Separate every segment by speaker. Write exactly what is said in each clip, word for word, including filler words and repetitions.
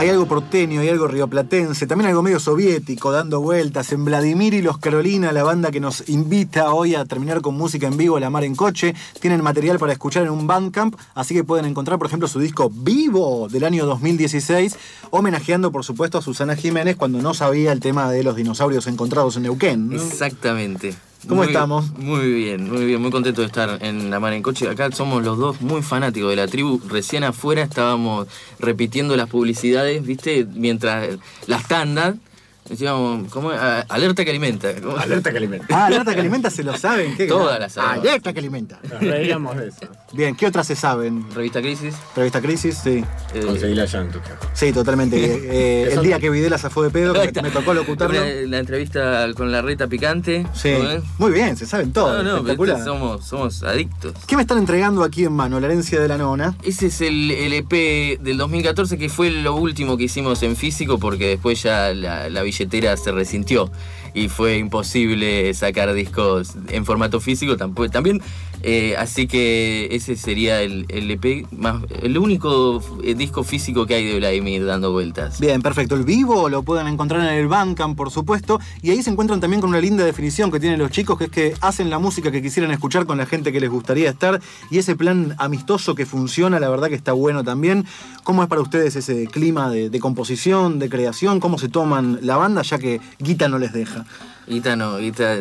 Speaker 1: Hay algo porteño, hay algo rioplatense, también algo medio soviético dando vueltas. En Vladimir y los Carolina, la banda que nos invita hoy a terminar con música en vivo, La Mar en Coche, tienen material para escuchar en un Bandcamp, así que pueden encontrar, por ejemplo, su disco Vivo del año dos mil dieciséis, homenajeando, por supuesto, a Susana Jiménez cuando no sabía el tema de los dinosaurios encontrados en Neuquén, ¿no?
Speaker 2: Exactamente.
Speaker 1: ¿Cómo
Speaker 2: muy,
Speaker 1: estamos?
Speaker 2: Muy bien, muy bien, muy contento de estar en La Mar en Coche. Acá somos los dos muy fanáticos de la tribu. Recién afuera estábamos repitiendo las publicidades, ¿viste? Mientras las tandas. Decíamos, ¿cómo es? Alerta que alimenta. ¿Cómo?
Speaker 3: Alerta que alimenta.
Speaker 1: Ah, Alerta que alimenta se lo saben. ¿Qué?
Speaker 2: Todas las saben.
Speaker 1: Alerta que alimenta.
Speaker 3: Nos reíamos de eso.
Speaker 1: Bien, ¿qué otras se saben?
Speaker 2: Revista Crisis.
Speaker 1: Revista Crisis, sí.
Speaker 2: Eh,
Speaker 3: Conseguí la llanta, claro.
Speaker 1: Sí, totalmente. Eh, el día que Videla se fue de pedo, me, me tocó locutarlo.
Speaker 2: La, la entrevista con la reta picante.
Speaker 1: Sí.
Speaker 2: ¿No?
Speaker 1: Muy bien, se saben todo.
Speaker 2: No, no,
Speaker 1: espectacular.
Speaker 2: somos, somos adictos.
Speaker 1: ¿Qué me están entregando aquí en mano? La herencia de la nona.
Speaker 2: Ese es el, el E P del dos mil catorce, que fue lo último que hicimos en físico, porque después ya la, la billetera se resintió y fue imposible sacar discos en formato físico tampoco, también. Eh, así que ese sería el, el E P más, el único disco físico que hay de Vladimir dando vueltas.
Speaker 1: Bien, perfecto. El Vivo lo pueden encontrar en el Bandcamp, por supuesto, y ahí se encuentran también con una linda definición que tienen los chicos, que es que hacen la música que quisieran escuchar con la gente que les gustaría estar, y ese plan amistoso que funciona, la verdad que está bueno también. ¿Cómo es para ustedes ese clima de, de composición, de creación? ¿Cómo se toman la banda, ya que Guita no les deja?
Speaker 2: Guita no, Guita...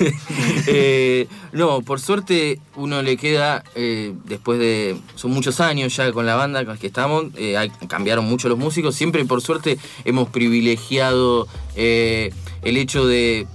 Speaker 2: eh, no, por suerte uno le queda, eh, después de... Son muchos años ya con la banda con la que estamos, eh, hay, cambiaron mucho los músicos, siempre por suerte hemos privilegiado eh, el hecho de...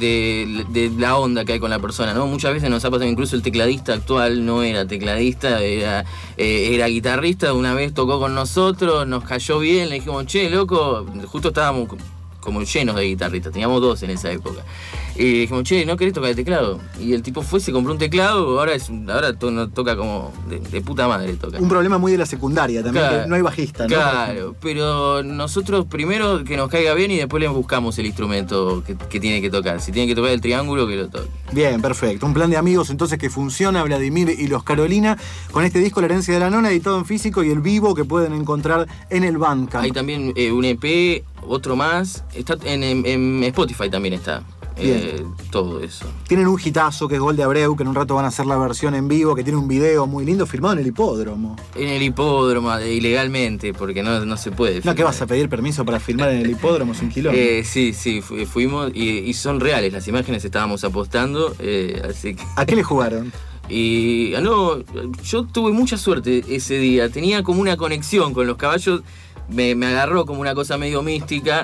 Speaker 2: De, de la onda que hay con la persona, ¿no? Muchas veces nos ha pasado, incluso el tecladista actual no era tecladista, era, eh, era guitarrista, una vez tocó con nosotros, nos cayó bien, le dijimos, che, loco, justo estábamos como llenos de guitarristas, teníamos dos en esa época. Y dijimos, che, ¿no querés tocar el teclado? Y el tipo fue, se compró un teclado, ahora es ahora to, no, toca como de, de puta madre toca.
Speaker 1: Un problema muy de la secundaria también,
Speaker 2: Claro,
Speaker 1: que no hay bajista, ¿no?
Speaker 2: Claro, pero nosotros primero que nos caiga bien y después le buscamos el instrumento que, que tiene que tocar. Si tiene que tocar el triángulo, que lo toque.
Speaker 1: Bien, perfecto. Un plan de amigos entonces que funciona, Vladimir y los Carolina, con este disco La Herencia de la Nona, editado en físico, y el Vivo que pueden encontrar en el Bandcamp.
Speaker 2: Hay también eh, un E P, otro más, está en, en, en Spotify también está. Eh, todo eso.
Speaker 1: Tienen un hitazo que es Gol de Abreu, que en un rato van a hacer la versión en vivo, que tiene un video muy lindo filmado en el hipódromo.
Speaker 2: En el hipódromo, eh, ilegalmente, porque no, no se puede.
Speaker 1: No, ¿qué vas a pedir permiso para filmar en el hipódromo? Es un kilómetro.
Speaker 2: Eh, sí, sí, fu- fuimos y, y son reales, las imágenes estábamos apostando, eh, así que...
Speaker 1: ¿A qué le jugaron?
Speaker 2: Y no, yo tuve mucha suerte ese día, tenía como una conexión con los caballos, me, me agarró como una cosa medio mística.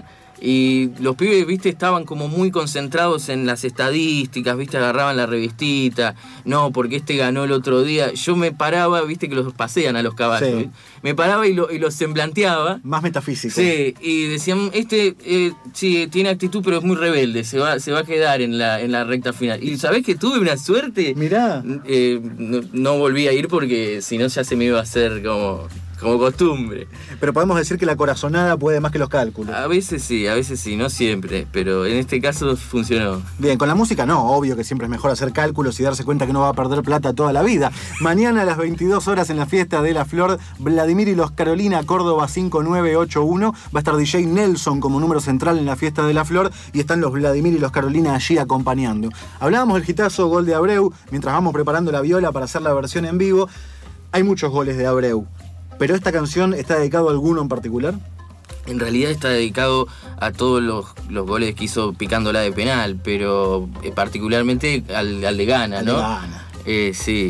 Speaker 2: Y los pibes, viste, estaban como muy concentrados en las estadísticas, viste, agarraban la revistita, no, porque este ganó el otro día. Yo me paraba, viste, que los pasean a los caballos,
Speaker 1: Sí.
Speaker 2: ¿sí? Me paraba y, lo, y los semblanteaba.
Speaker 1: Más metafísico.
Speaker 2: Sí, y decían, este, eh, sí, tiene actitud, pero es muy rebelde, se va, se va a quedar en la, en la recta final. Y ¿sabés que tuve una suerte?
Speaker 1: Mirá.
Speaker 2: Eh, no, no volví a ir porque si no ya se me iba a hacer como... Como costumbre.
Speaker 1: Pero podemos decir que la corazonada puede más que los cálculos.
Speaker 2: A veces sí, a veces sí, no siempre, pero en este caso funcionó.
Speaker 1: Bien, con la música no, obvio que siempre es mejor hacer cálculos y darse cuenta que no va a perder plata toda la vida. Mañana a las veintidós horas en la fiesta de la Flor, Vladimir y los Carolina, Córdoba cinco nueve ocho uno. Va a estar D J Nelson como número central en la fiesta de la Flor y están los Vladimir y los Carolina allí acompañando. Hablábamos del hitazo Gol de Abreu, mientras vamos preparando la viola para hacer la versión en vivo. Hay muchos goles de Abreu. ¿Pero esta canción está dedicado a alguno en particular?
Speaker 2: En realidad está dedicado a todos los, los goles que hizo picándola de penal, pero eh, particularmente al, al de Gana, ¿no?
Speaker 1: Al de Gana.
Speaker 2: Eh, sí,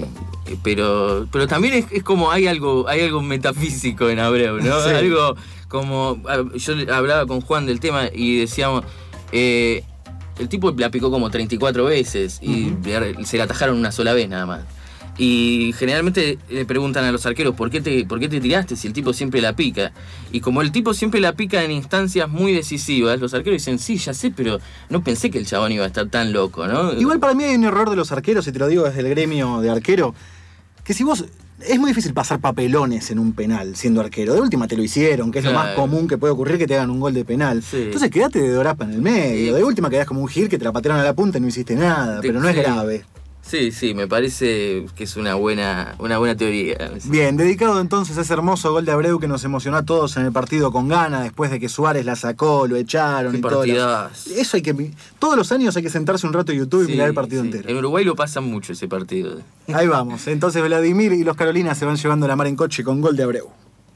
Speaker 2: pero, pero también es, es como hay algo, hay algo metafísico en Abreu, ¿no?
Speaker 1: Sí.
Speaker 2: Algo como... Yo hablaba con Juan del tema y decíamos... Eh, el tipo la picó como treinta y cuatro veces y uh-huh. se la atajaron una sola vez nada más. Y generalmente le preguntan a los arqueros ¿por qué, te, ¿por qué te tiraste si el tipo siempre la pica? Y como el tipo siempre la pica en instancias muy decisivas, los arqueros dicen, sí, ya sé, pero no pensé que el chabón iba a estar tan loco, ¿no?
Speaker 1: Igual para mí hay un error de los arqueros, y te lo digo desde el gremio de arquero, que si vos... Es muy difícil pasar papelones en un penal siendo arquero. De última te lo hicieron, que es
Speaker 2: claro.
Speaker 1: lo más común que puede ocurrir, que te hagan un gol de penal.
Speaker 2: Sí.
Speaker 1: Entonces quedate de dorapa en el medio.
Speaker 2: Sí.
Speaker 1: De última quedás como un gil que te la patearon a la punta y no hiciste nada,
Speaker 2: Te,
Speaker 1: pero no es
Speaker 2: sí.
Speaker 1: grave.
Speaker 2: Sí, sí, me parece que es una buena, una buena teoría.
Speaker 1: Bien, dedicado entonces a ese hermoso gol de Abreu que nos emocionó a todos en el partido con Ghana, después de que Suárez la sacó, lo echaron
Speaker 2: Qué
Speaker 1: y todo.
Speaker 2: partidazo.
Speaker 1: Eso hay que. Todos los años hay que sentarse un rato en YouTube y
Speaker 2: Sí,
Speaker 1: mirar el partido
Speaker 2: sí.
Speaker 1: entero.
Speaker 2: En Uruguay lo pasan mucho ese partido.
Speaker 1: Ahí vamos. Entonces Vladimir y los Carolina se van llevando la mar en coche con gol de Abreu.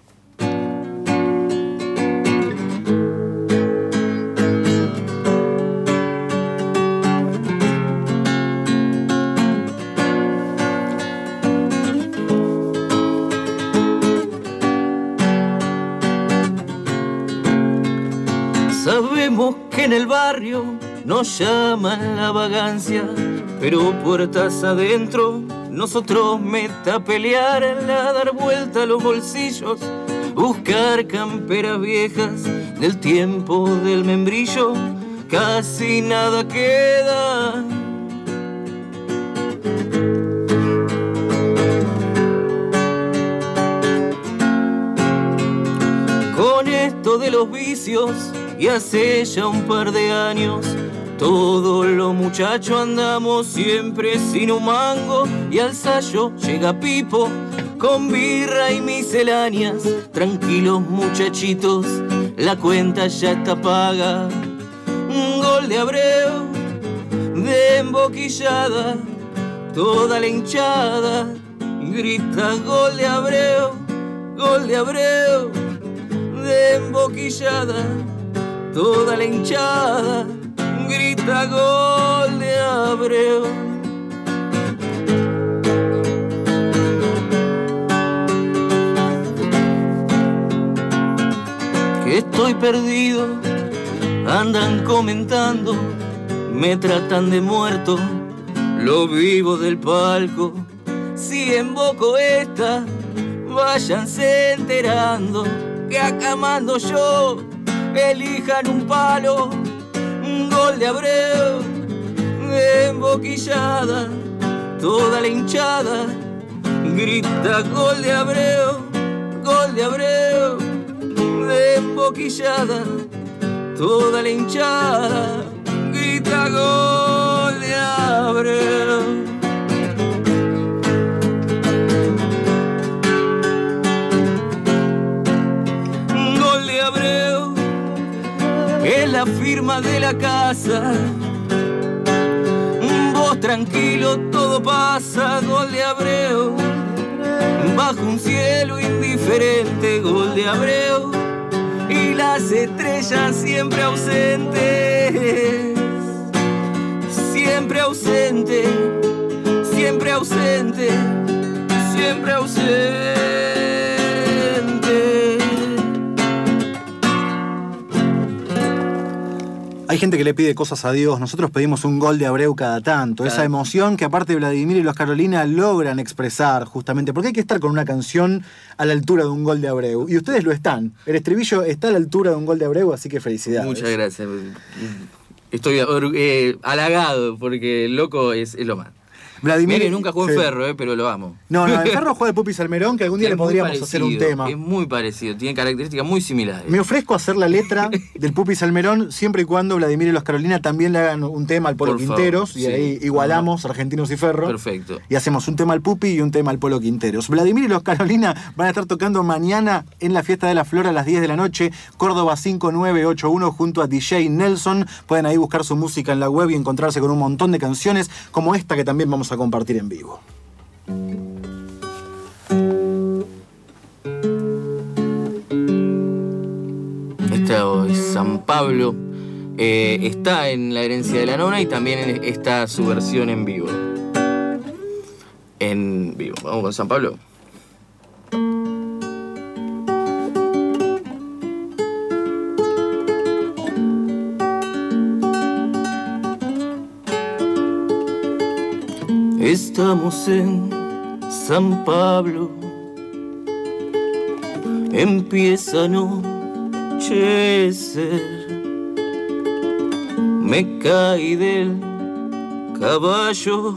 Speaker 2: Sabemos que en el barrio nos llaman la vagancia, pero puertas adentro nosotros meta a pelear, a dar vuelta a los bolsillos, buscar camperas viejas del tiempo del membrillo, casi nada queda. Con esto de los vicios, y hace ya un par de años, todos los muchachos andamos siempre sin un mango, y al sayo llega Pipo con birra y misceláneas. Tranquilos muchachitos, la cuenta ya está paga. Un gol de Abreu, de emboquillada, toda la hinchada grita gol de Abreu, gol de Abreu, de emboquillada. Toda la hinchada grita gol de Abreu. Que estoy perdido, andan comentando, me tratan de muerto, lo vivo del palco. Si emboco esta, váyanse enterando que acá mando yo. Elijan un palo, un gol de Abreu, de emboquillada, toda la hinchada grita gol de Abreu, gol de Abreu, de emboquillada, toda la hinchada grita gol de Abreu. Gol de Abreu es la firma de la casa. Vos tranquilo, todo pasa. Gol de Abreu, bajo un cielo indiferente. Gol de Abreu y las estrellas siempre ausentes, siempre ausente, siempre ausente, siempre ausente.
Speaker 1: Hay gente que le pide cosas a Dios, nosotros pedimos un gol de Abreu cada tanto,
Speaker 2: Claro.
Speaker 1: Esa emoción que aparte Vladimir y los Carolina logran expresar justamente, porque hay que estar con una canción a la altura de un gol de Abreu, y ustedes lo están, el estribillo está a la altura de un gol de Abreu, así que felicidades.
Speaker 2: Muchas gracias. Estoy eh, halagado porque el loco es, es lo más.
Speaker 1: Vladimir,
Speaker 2: Mira que nunca jugó en
Speaker 1: sí.
Speaker 2: Ferro, eh, pero lo amo.
Speaker 1: No, no, en Ferro juega el Pupi Salmerón, que algún día
Speaker 2: Es
Speaker 1: le
Speaker 2: muy
Speaker 1: podríamos
Speaker 2: parecido,
Speaker 1: hacer un tema.
Speaker 2: Es muy parecido, tiene características muy similares.
Speaker 1: Me ofrezco a hacer la letra del Pupi Salmerón siempre y cuando Vladimir y los Carolina también le hagan un tema al Polo
Speaker 2: Por favor,
Speaker 1: Quinteros y
Speaker 2: sí.
Speaker 1: ahí igualamos Argentinos y Ferro.
Speaker 2: Perfecto.
Speaker 1: Y hacemos un tema al Pupi y un tema al Polo Quinteros. Vladimir y los Carolina van a estar tocando mañana en la Fiesta de la Flor a las diez de la noche, Córdoba cinco nueve ocho uno, junto a D J Nelson. Pueden ahí buscar su música en la web y encontrarse con un montón de canciones como esta que también vamos a compartir en vivo.
Speaker 2: Esto es San Pablo. Eh, está en La Herencia de la Nona y también está su versión en vivo. En vivo. Vamos con San Pablo. Estamos en San Pablo, empieza a anochecer, me caí del caballo,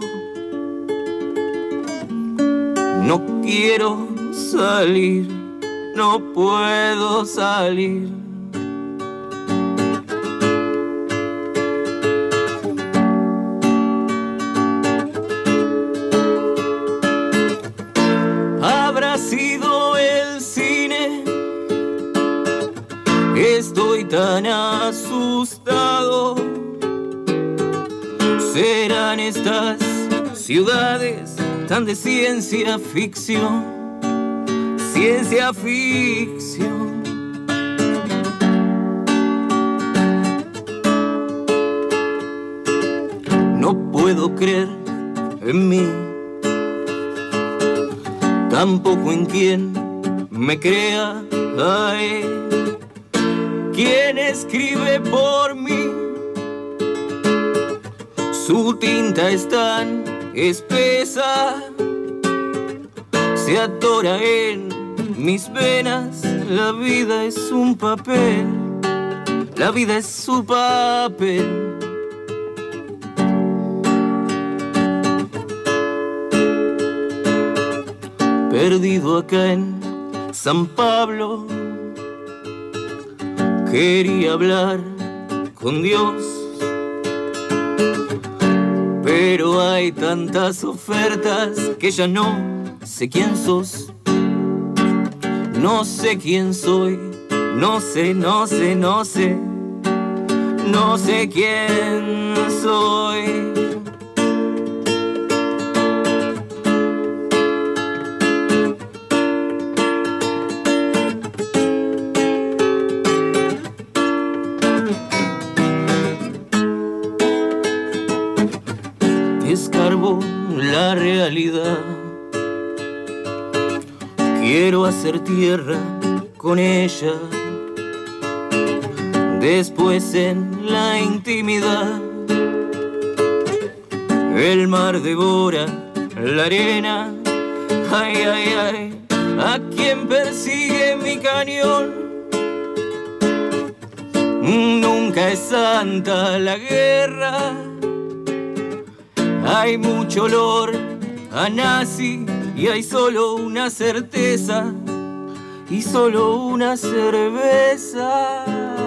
Speaker 2: no quiero salir, no puedo salir. estoy tan asustado. Serán estas ciudades tan de ciencia ficción, ciencia ficción. No puedo creer en mí, tampoco en quien me crea. Ay, quien escribe por mí, su tinta es tan espesa, se atora en mis venas. La vida es un papel, la vida es su papel. Perdido acá en San Pablo, quería hablar con Dios, pero hay tantas ofertas que ya no sé quién sos. No sé quién soy, no sé, no sé, no sé, no sé quién soy. Escarbo la realidad, quiero hacer tierra con ella. Después en la intimidad, el mar devora la arena. Ay, ay, ay, a quien persigue mi cañón. Nunca es santa la guerra. Hay mucho olor a nazi y hay solo una certeza y solo una cerveza.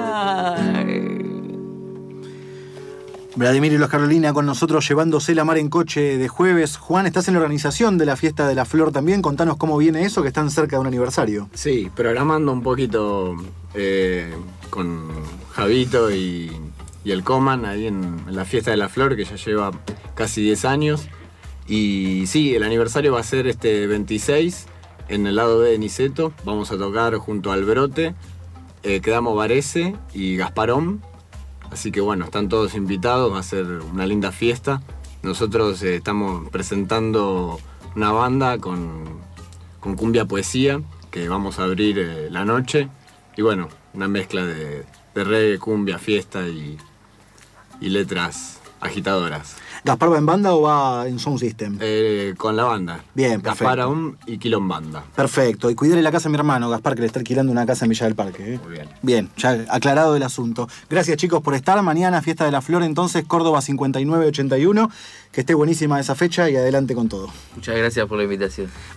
Speaker 1: Vladimir y los Carolina con nosotros llevándose la mar en coche de jueves. Juan, estás en la organización de la Fiesta de la Flor también. Contanos cómo viene eso, que están cerca de un aniversario.
Speaker 3: Sí, programando un poquito eh, con Javito y, y el Coman ahí en, en la Fiesta de la Flor, que ya lleva casi diez años. Y sí, el aniversario va a ser este veintiséis en el lado B de Niceto. Vamos a tocar junto al Brote, eh, Quedamos Varese y Gasparón. Así que bueno, están todos invitados, va a ser una linda fiesta. Nosotros eh, estamos presentando una banda con, con cumbia poesía, que vamos a abrir eh, la noche. Y bueno, una mezcla de, de reggae, cumbia, fiesta y, y letras agitadoras.
Speaker 1: ¿Gaspar va en banda o va en sound system?
Speaker 3: Eh, con la banda.
Speaker 1: Bien, perfecto.
Speaker 3: Gaspar aún y Quilombanda.
Speaker 1: Perfecto. Y cuidarle la casa a mi hermano, Gaspar, que le está alquilando una casa en Villa del Parque. ¿eh?
Speaker 3: Muy bien.
Speaker 1: Bien, ya aclarado el asunto. Gracias, chicos, por estar. Mañana, Fiesta de la Flor, entonces, Córdoba cincuenta y nueve ochenta y uno. Que esté buenísima esa fecha y adelante con todo.
Speaker 2: Muchas gracias por la invitación.